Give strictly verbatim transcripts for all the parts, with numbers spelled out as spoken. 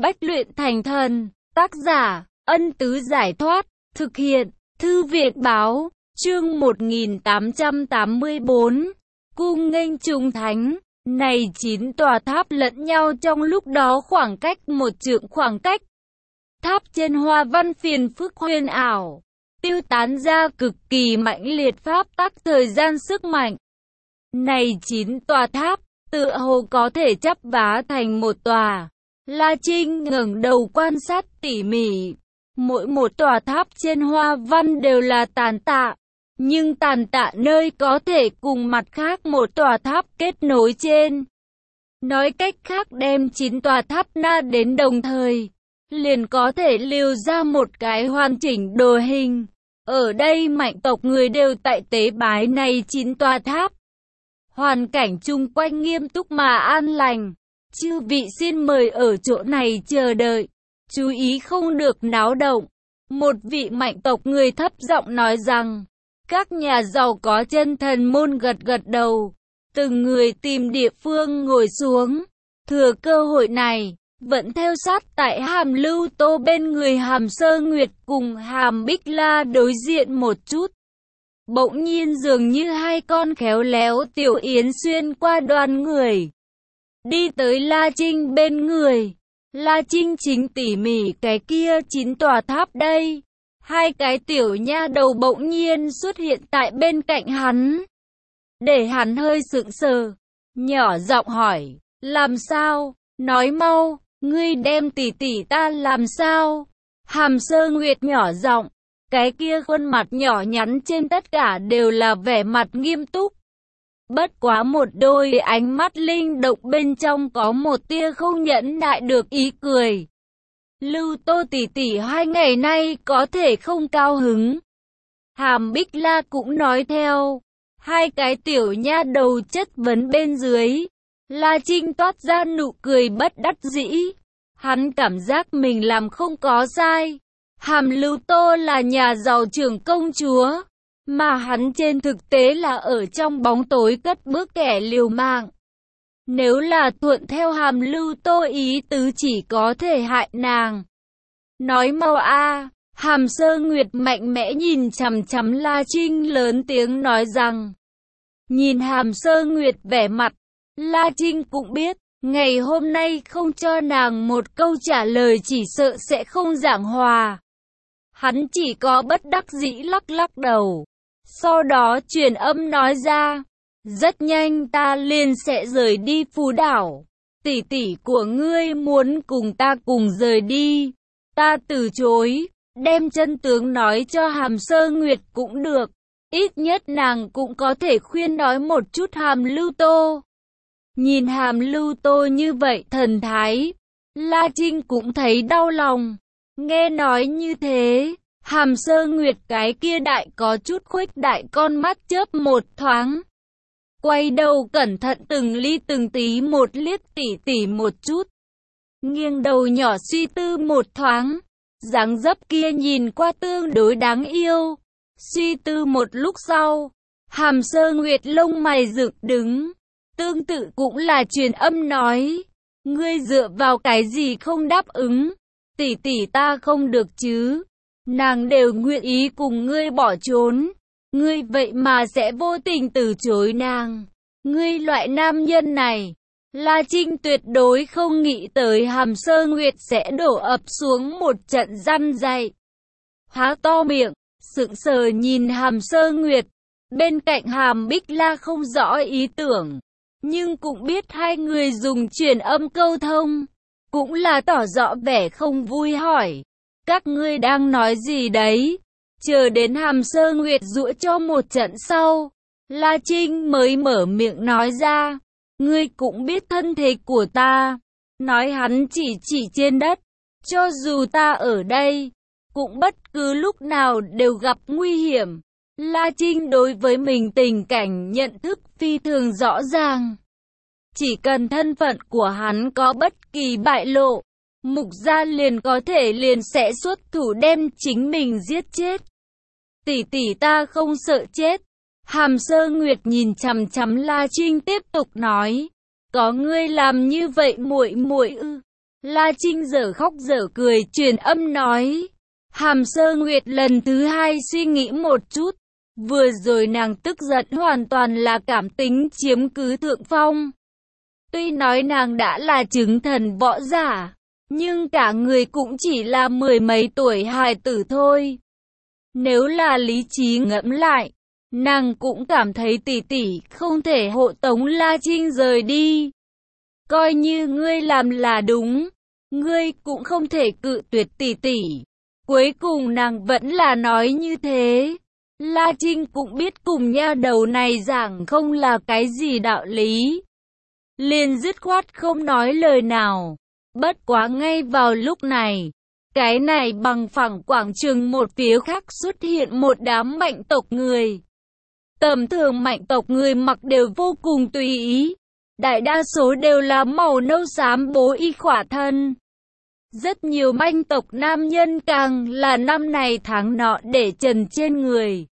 bách luyện thành thần. Tác giả, Ân Tứ Giải Thoát. Thực hiện, Thư viện Báo. Chương một nghìn tám trăm tám mươi tư. Cung nghênh trùng thánh. Này chín tòa tháp lẫn nhau trong lúc đó khoảng cách một trượng khoảng cách. Tháp trên hoa văn phiền phức huyền ảo, tiêu tán ra cực kỳ mãnh liệt pháp tắc thời gian sức mạnh. Này chín tòa tháp, tựa hồ có thể chắp vá thành một tòa. La Trinh ngẩng đầu quan sát tỉ mỉ. Mỗi một tòa tháp trên hoa văn đều là tàn tạ, nhưng tàn tạ nơi có thể cùng mặt khác một tòa tháp kết nối trên. Nói cách khác, đem chín tòa tháp na đến đồng thời, liền có thể lưu ra một cái hoàn chỉnh đồ hình. Ở đây mạnh tộc người đều tại tế bái này chín tòa tháp. Hoàn cảnh chung quanh nghiêm túc mà an lành. Chư vị xin mời ở chỗ này chờ đợi, chú ý không được náo động. Một vị mạnh tộc người thấp giọng nói rằng. Các nhà giàu có chân thần môn gật gật đầu, từng người tìm địa phương ngồi xuống. Thừa cơ hội này, vẫn theo sát tại Hàm Lưu Tô bên người Hàm Sơ Nguyệt cùng Hàm Bích La đối diện một chút. Bỗng nhiên dường như hai con khéo léo tiểu yến xuyên qua đoàn người, đi tới La Trinh bên người. La Trinh chính tỉ mỉ cái kia chín tòa tháp đây. Hai cái tiểu nha đầu bỗng nhiên xuất hiện tại bên cạnh hắn, để hắn hơi sững sờ, nhỏ giọng hỏi, làm sao, nói mau, ngươi đem tỷ tỷ ta làm sao? Hàm Sơ Nguyệt nhỏ giọng, cái kia khuôn mặt nhỏ nhắn trên tất cả đều là vẻ mặt nghiêm túc. Bất quá một đôi ánh mắt linh động bên trong có một tia không nhẫn nại được ý cười. Lưu Tô tỷ tỷ hai ngày nay có thể không cao hứng. Hàm Bích La cũng nói theo. Hai cái tiểu nha đầu chất vấn bên dưới. La Trinh toát ra nụ cười bất đắc dĩ. Hắn cảm giác mình làm không có sai. Hàm Lưu Tô là nhà giàu trưởng công chúa, mà hắn trên thực tế là ở trong bóng tối cất bước kẻ liều mạng. Nếu là thuận theo Hàm Lưu Tô ý tứ chỉ có thể hại nàng. Nói mau a! Hàm Sơ Nguyệt mạnh mẽ nhìn chằm chằm La Trinh lớn tiếng nói rằng. Nhìn Hàm Sơ Nguyệt vẻ mặt, La Trinh cũng biết, ngày hôm nay không cho nàng một câu trả lời chỉ sợ sẽ không giảng hòa. Hắn chỉ có bất đắc dĩ lắc lắc đầu. Sau đó truyền âm nói ra. Rất nhanh ta liền sẽ rời đi Phú Đảo. Tỷ tỷ của ngươi muốn cùng ta cùng rời đi. Ta từ chối. Đem chân tướng nói cho Hàm Sơ Nguyệt cũng được. Ít nhất nàng cũng có thể khuyên nói một chút Hàm Lưu Tô. Nhìn Hàm Lưu Tô như vậy thần thái, La Trinh cũng thấy đau lòng. Nghe nói như thế, Hàm Sơ Nguyệt cái kia đại có chút khuếch đại con mắt chớp một thoáng. Quay đầu cẩn thận từng ly từng tí một liếc tỉ tỉ một chút. Nghiêng đầu nhỏ suy tư một thoáng. Dáng dấp kia nhìn qua tương đối đáng yêu. Suy tư một lúc sau, Hàm Sơ Nguyệt lông mày dựng đứng. Tương tự cũng là truyền âm nói. Ngươi dựa vào cái gì không đáp ứng? Tỷ tỷ ta không được chứ? Nàng đều nguyện ý cùng ngươi bỏ trốn. Ngươi vậy mà sẽ vô tình từ chối nàng. Ngươi loại nam nhân này. La Trinh tuyệt đối không nghĩ tới Hàm Sơ Nguyệt sẽ đổ ập xuống một trận răn dạy. Há to miệng, sững sờ nhìn Hàm Sơ Nguyệt. Bên cạnh Hàm Bích La không rõ ý tưởng, nhưng cũng biết hai người dùng truyền âm câu thông. Cũng là tỏ rõ vẻ không vui hỏi. Các ngươi đang nói gì đấy? Chờ đến Hàm Sơ Nguyệt giũa cho một trận sau, La Trinh mới mở miệng nói ra. Ngươi cũng biết thân thế của ta. Nói hắn chỉ chỉ trên đất. Cho dù ta ở đây, cũng bất cứ lúc nào đều gặp nguy hiểm. La Trinh đối với mình tình cảnh nhận thức phi thường rõ ràng. Chỉ cần thân phận của hắn có bất kỳ bại lộ, Mục gia liền có thể liền sẽ xuất thủ đem chính mình giết chết. Tỷ tỷ ta không sợ chết. Hàm Sơ Nguyệt nhìn chằm chằm La Trinh tiếp tục nói. Có ngươi làm như vậy muội muội ư? La Trinh dở khóc dở cười truyền âm nói. Hàm Sơ Nguyệt lần thứ hai suy nghĩ một chút. Vừa rồi nàng tức giận hoàn toàn là cảm tính chiếm cứ thượng phong. Tuy nói nàng đã là chứng thần võ giả, nhưng cả người cũng chỉ là mười mấy tuổi hài tử thôi. Nếu là lý trí ngẫm lại, nàng cũng cảm thấy tỷ tỷ không thể hộ tống La Trinh rời đi. Coi như ngươi làm là đúng, ngươi cũng không thể cự tuyệt tỷ tỷ. Cuối cùng nàng vẫn là nói như thế. La Trinh cũng biết cùng nha đầu này giảng không là cái gì đạo lý. Liền dứt khoát không nói lời nào. Bất quá ngay vào lúc này, cái này bằng phẳng quảng trường một phía khác xuất hiện một đám mạnh tộc người. Tầm thường mạnh tộc người mặc đều vô cùng tùy ý. Đại đa số đều là màu nâu xám bố y khỏa thân. Rất nhiều manh tộc nam nhân càng là năm này tháng nọ để trần trên người.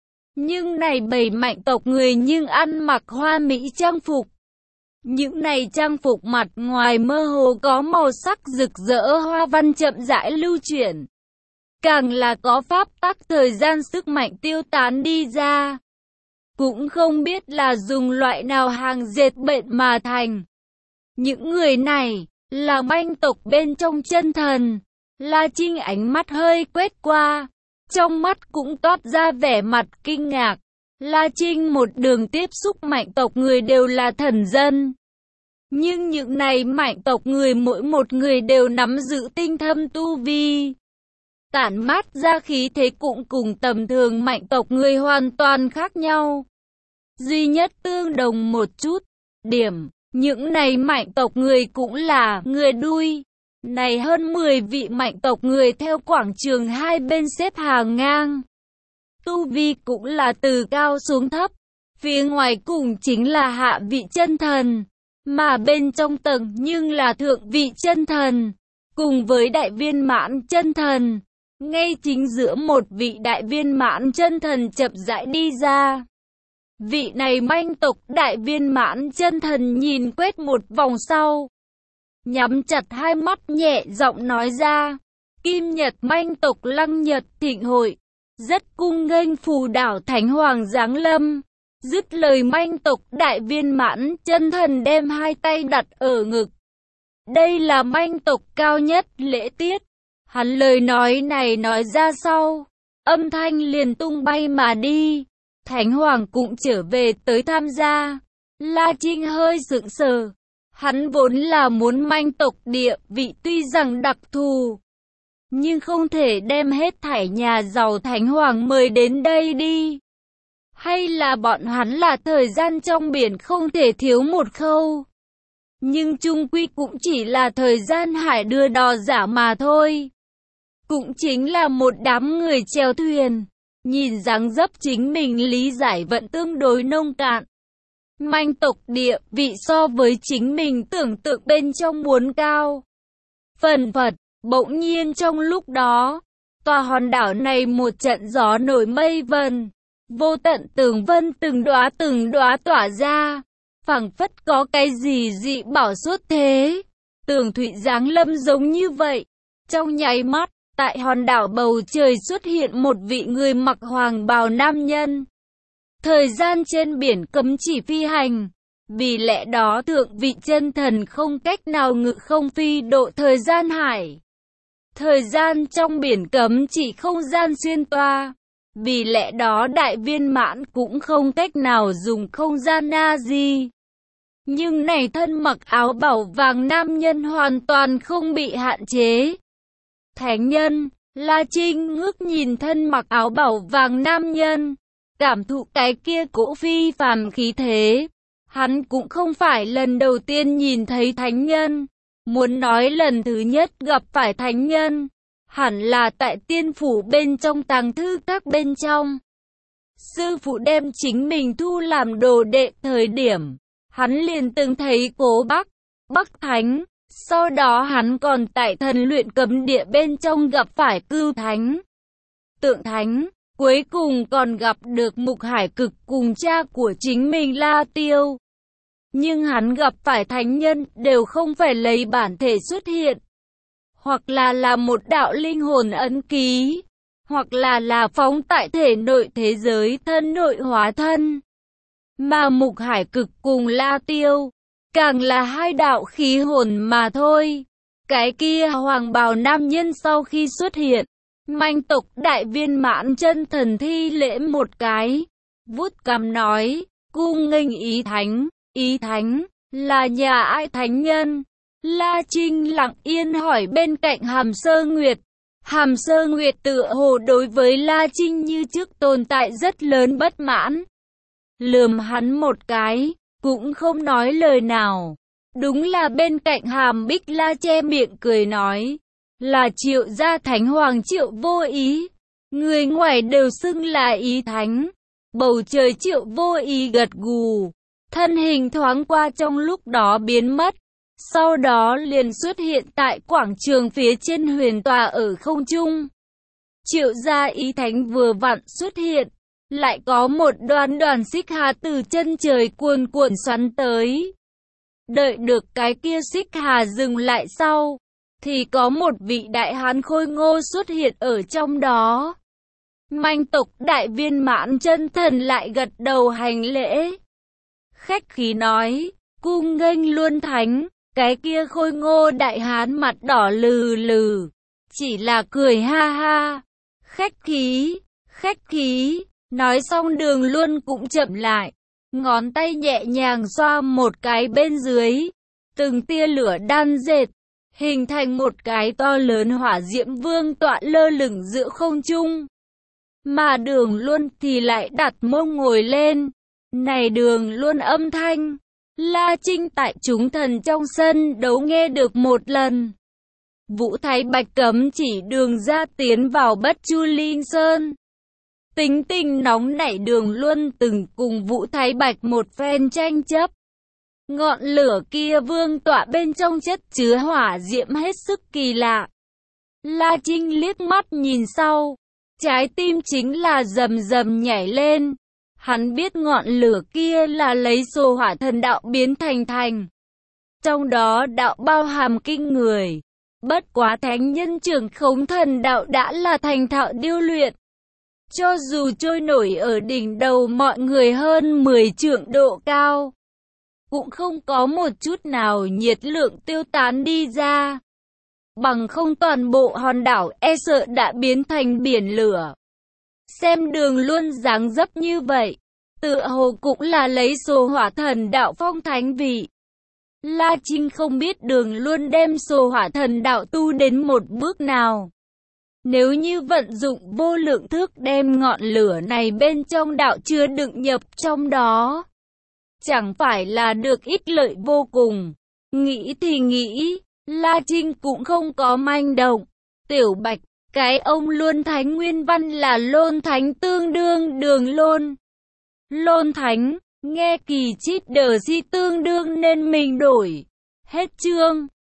Nhưng này bầy mạnh tộc người nhưng ăn mặc hoa mỹ trang phục. Những này trang phục mặt ngoài mơ hồ có màu sắc rực rỡ hoa văn chậm rãi lưu chuyển. Càng là có pháp tắc thời gian sức mạnh tiêu tán đi ra. Cũng không biết là dùng loại nào hàng dệt bệnh mà thành. Những người này là manh tộc bên trong chân thần. La Trinh ánh mắt hơi quét qua, trong mắt cũng toát ra vẻ mặt kinh ngạc. La Trinh một đường tiếp xúc mạnh tộc người đều là thần dân. Nhưng những này mạnh tộc người mỗi một người đều nắm giữ tinh thâm tu vi. Tản mát ra khí thế cũng cùng tầm thường mạnh tộc người hoàn toàn khác nhau. Duy nhất tương đồng một chút, điểm, những này mạnh tộc người cũng là người đuôi. Này hơn mười vị mạnh tộc người theo quảng trường hai bên xếp hàng ngang. Tu vi cũng là từ cao xuống thấp. Phía ngoài cùng chính là hạ vị chân thần. Mà bên trong tầng nhưng là thượng vị chân thần. Cùng với đại viên mãn chân thần. Ngay chính giữa một vị đại viên mãn chân thần chậm rãi đi ra. Vị này manh tộc đại viên mãn chân thần nhìn quét một vòng sau. Nhắm chặt hai mắt nhẹ giọng nói ra. Kim Nhật manh tộc Lăng Nhật thịnh hội. Rất cung nghênh phù đảo Thánh Hoàng giáng lâm. Dứt lời manh tộc đại viên mãn chân thần đem hai tay đặt ở ngực. Đây là manh tộc cao nhất lễ tiết. Hắn lời nói này nói ra sau. Âm thanh liền tung bay mà đi. Thánh Hoàng cũng trở về tới tham gia. La Trinh hơi sững sờ. Hắn vốn là muốn manh tộc địa vị tuy rằng đặc thù. Nhưng không thể đem hết thảy nhà giàu Thánh Hoàng mời đến đây đi. Hay là bọn hắn là thời gian trong biển không thể thiếu một khâu. Nhưng chung quy cũng chỉ là thời gian hải đưa đò giả mà thôi. Cũng chính là một đám người chèo thuyền. Nhìn dáng dấp chính mình lý giải vẫn tương đối nông cạn. Manh tộc địa vị so với chính mình tưởng tượng bên trong muốn cao. Phần phật, bỗng nhiên trong lúc đó, tòa hòn đảo này một trận gió nổi mây vần. Vô tận tường vân từng đóa từng đóa tỏa ra. Phảng phất có cái gì dị bảo xuất thế. Tường thụy giáng lâm giống như vậy. Trong nháy mắt, tại hòn đảo bầu trời xuất hiện một vị người mặc hoàng bào nam nhân. Thời gian trên biển cấm chỉ phi hành. Vì lẽ đó thượng vị chân thần không cách nào ngự không phi độ thời gian hải. Thời gian trong biển cấm chỉ không gian xuyên toa. Vì lẽ đó đại viên mãn cũng không cách nào dùng không gian na di. Nhưng này thân mặc áo bảo vàng nam nhân hoàn toàn không bị hạn chế. Thánh nhân, La Trinh ngước nhìn thân mặc áo bảo vàng nam nhân. Cảm thụ cái kia cỗ phi phàm khí thế. Hắn cũng không phải lần đầu tiên nhìn thấy thánh nhân. Muốn nói lần thứ nhất gặp phải thánh nhân. Hẳn là tại tiên phủ bên trong tàng thư các bên trong. Sư phụ đem chính mình thu làm đồ đệ thời điểm. Hắn liền từng thấy Cố Bắc, Bắc Thánh. Sau đó hắn còn tại thần luyện cấm địa bên trong gặp phải Cưu Thánh, Tượng Thánh. Cuối cùng còn gặp được Mục Hải Cực cùng cha của chính mình La Tiêu. Nhưng hắn gặp phải thánh nhân đều không phải lấy bản thể xuất hiện. hoặc là là một đạo linh hồn ấn ký, hoặc là là phóng tại thể nội thế giới thân nội hóa thân. Mà Mục Hải Cực cùng La Tiêu, càng là hai đạo khí hồn mà thôi. Cái kia hoàng bào nam nhân sau khi xuất hiện, manh tộc đại viên mãn chân thần thi lễ một cái, vuốt cằm nói, cung nghênh ý thánh, ý thánh, là nhà ai thánh nhân? La Trinh lặng yên hỏi bên cạnh Hàm Sơ Nguyệt. Hàm Sơ Nguyệt tựa hồ đối với La Trinh như trước tồn tại rất lớn bất mãn. Lườm hắn một cái, cũng không nói lời nào. Đúng là bên cạnh Hàm Bích La che miệng cười nói, là Triệu gia thánh hoàng Triệu Vô Ý. Người ngoài đều xưng là ý thánh. Bầu trời Triệu Vô Ý gật gù, thân hình thoáng qua trong lúc đó biến mất. Sau đó liền xuất hiện tại quảng trường phía trên huyền tòa ở không trung. Triệu gia ý thánh vừa vặn xuất hiện, lại có một đoàn đoàn xích hà từ chân trời cuồn cuộn xoắn tới. Đợi được cái kia xích hà dừng lại sau, thì có một vị đại hán khôi ngô xuất hiện ở trong đó. Manh tộc đại viên mãn chân thần lại gật đầu hành lễ. Khách khí nói, cung nghênh Luân Thánh. Cái kia khôi ngô đại hán mặt đỏ lừ lừ, chỉ là cười ha ha. Khách khí, khách khí, nói xong Đường Luân cũng chậm lại, ngón tay nhẹ nhàng xoa một cái bên dưới, từng tia lửa đan dệt, hình thành một cái to lớn hỏa diễm vương tọa lơ lửng giữa không trung. Mà Đường Luân thì lại đặt mông ngồi lên, này Đường Luân âm thanh. La Trinh tại chúng thần trong sân đấu nghe được một lần. Vũ Thái Bạch cấm chỉ Đường ra tiến vào Bất Chu Linh Sơn. Tính tình nóng nảy Đường Luân từng cùng Vũ Thái Bạch một phen tranh chấp. Ngọn lửa kia vương tọa bên trong chất chứa hỏa diễm hết sức kỳ lạ. La Trinh liếc mắt nhìn sau, trái tim chính là rầm rầm nhảy lên. Hắn biết ngọn lửa kia là lấy Sô Hỏa Thần Đạo biến thành thành. Trong đó đạo bao hàm kinh người. Bất quá thánh nhân trưởng khống thần đạo đã là thành thạo điêu luyện. Cho dù trôi nổi ở đỉnh đầu mọi người hơn mười trượng độ cao, cũng không có một chút nào nhiệt lượng tiêu tán đi ra. Bằng không toàn bộ hòn đảo e sợ đã biến thành biển lửa. Xem Đường Luân dáng dấp như vậy, tựa hồ cũng là lấy Sô Hỏa Thần Đạo phong thánh vị. La Trinh không biết Đường Luân đem Sô Hỏa Thần Đạo tu đến một bước nào. Nếu như vận dụng vô lượng thức đem ngọn lửa này bên trong đạo chưa đựng nhập trong đó, chẳng phải là được ích lợi vô cùng. Nghĩ thì nghĩ, La Trinh cũng không có manh động. Tiểu Bạch, cái ông Luân Thánh nguyên văn là Lôn Thánh tương đương Đường Lôn. Lôn Thánh, nghe kỳ chít đờ si tương đương nên mình đổi. Hết chương.